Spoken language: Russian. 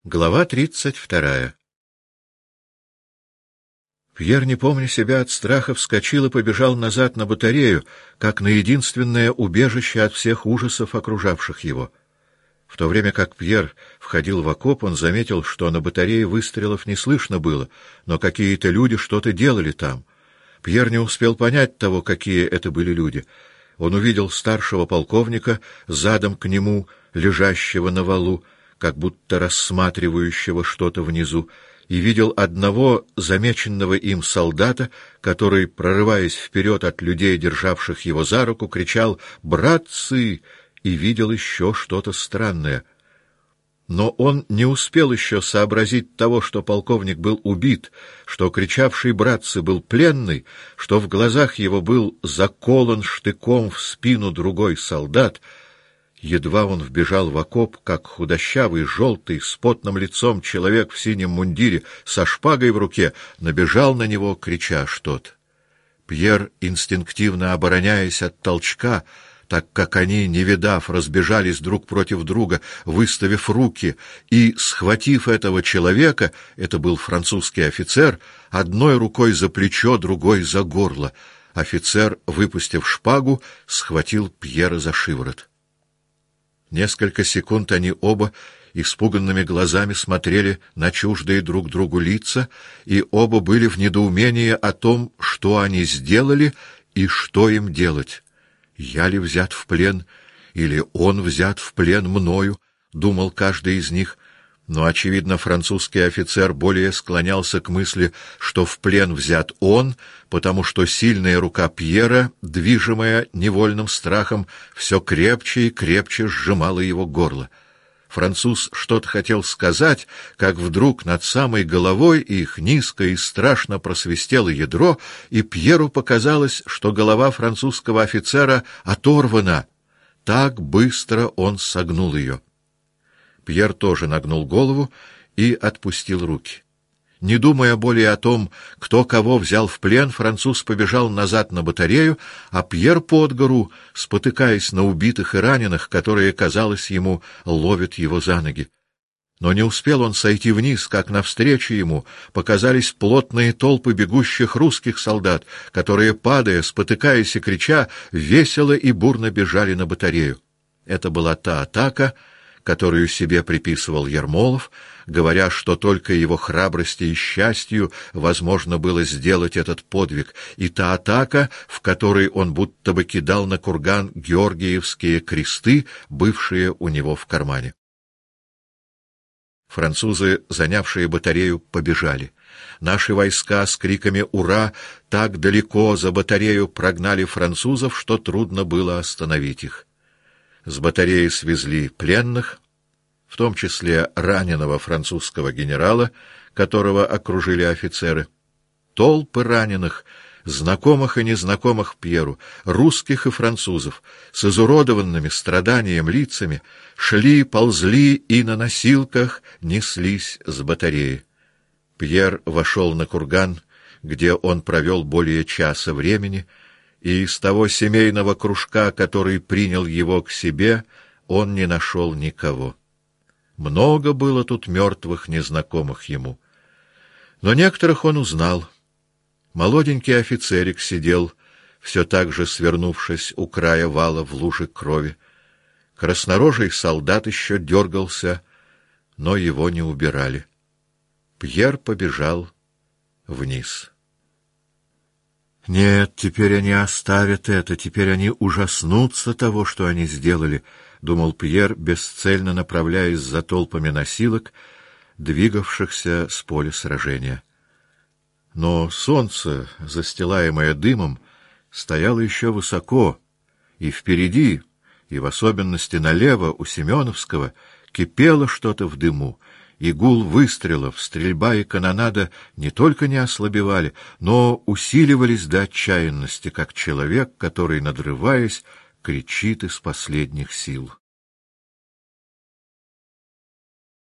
Глава 32. Пьер, не помня себя от страха, вскочил и побежал назад на батарею, как на единственное убежище от всех ужасов, окружавших его. В то время как Пьер входил в окоп, он заметил, что на батарее выстрелов не слышно было, но какие-то люди что-то делали там. Пьер не успел понять того, какие это были люди. Он увидел старшего полковника, задом к нему, лежащего на валу, как будто рассматривающего что-то внизу, и видел одного замеченного им солдата, который, прорываясь вперед от людей, державших его за руку, кричал «Братцы!» и видел еще что-то странное. Но он не успел еще сообразить того, что полковник был убит, что кричавший «Братцы!» был пленный, что в глазах его был заколон штыком в спину другой солдат. Едва он вбежал в окоп, как худощавый, желтый, с потным лицом человек в синем мундире со шпагой в руке набежал на него, крича что-то. Пьер, инстинктивно обороняясь от толчка, так как они, не видав, разбежались друг против друга, выставив руки, и, схватив этого человека, это был французский офицер, одной рукой за плечо, другой за горло. Офицер, выпустив шпагу, схватил Пьера за шиворот. Несколько секунд они оба испуганными глазами смотрели на чуждые друг другу лица, и оба были в недоумении о том, что они сделали и что им делать. «Я ли взят в плен, или он взят в плен мною?» — думал каждый из них. Но, очевидно, французский офицер более склонялся к мысли, что в плен взят он, потому что сильная рука Пьера, движимая невольным страхом, все крепче и крепче сжимала его горло. Француз что-то хотел сказать, как вдруг над самой головой их низко и страшно просвистело ядро, и Пьеру показалось, что голова французского офицера оторвана. Так быстро он согнул ее. Пьер тоже нагнул голову и отпустил руки. Не думая более о том, кто кого взял в плен, француз побежал назад на батарею, а Пьер под гору, спотыкаясь на убитых и раненых, которые, казалось ему, ловят его за ноги. Но не успел он сойти вниз, как навстречу ему показались плотные толпы бегущих русских солдат, которые, падая, спотыкаясь и крича, весело и бурно бежали на батарею. Это была та атака, которую себе приписывал Ермолов, говоря, что только его храбрости и счастью возможно было сделать этот подвиг, и та атака, в которой он будто бы кидал на курган георгиевские кресты, бывшие у него в кармане. Французы, занявшие батарею, побежали. Наши войска с криками «Ура!» так далеко за батарею прогнали французов, что трудно было остановить их. С батареи свезли пленных, в том числе раненого французского генерала, которого окружили офицеры. Толпы раненых, знакомых и незнакомых Пьеру, русских и французов, с изуродованными страданием лицами, шли, ползли и на носилках неслись с батареи. Пьер вошел на курган, где он провел более часа времени, и из того семейного кружка, который принял его к себе, он не нашел никого. Много было тут мертвых, незнакомых ему. Но некоторых он узнал. Молоденький офицерик сидел, все так же свернувшись у края вала в луже крови. Краснорожий солдат еще дергался, но его не убирали. Пьер побежал вниз. Нет, теперь они оставят это, теперь они ужаснутся того, что они сделали, — думал Пьер, бесцельно направляясь за толпами носилок, двигавшихся с поля сражения. Но солнце, застилаемое дымом, стояло еще высоко, и впереди, и в особенности налево у Семеновского, кипело что-то в дыму, и гул выстрелов, стрельба и канонада не только не ослабевали, но усиливались до отчаянности, как человек, который, надрываясь, кричит из последних сил.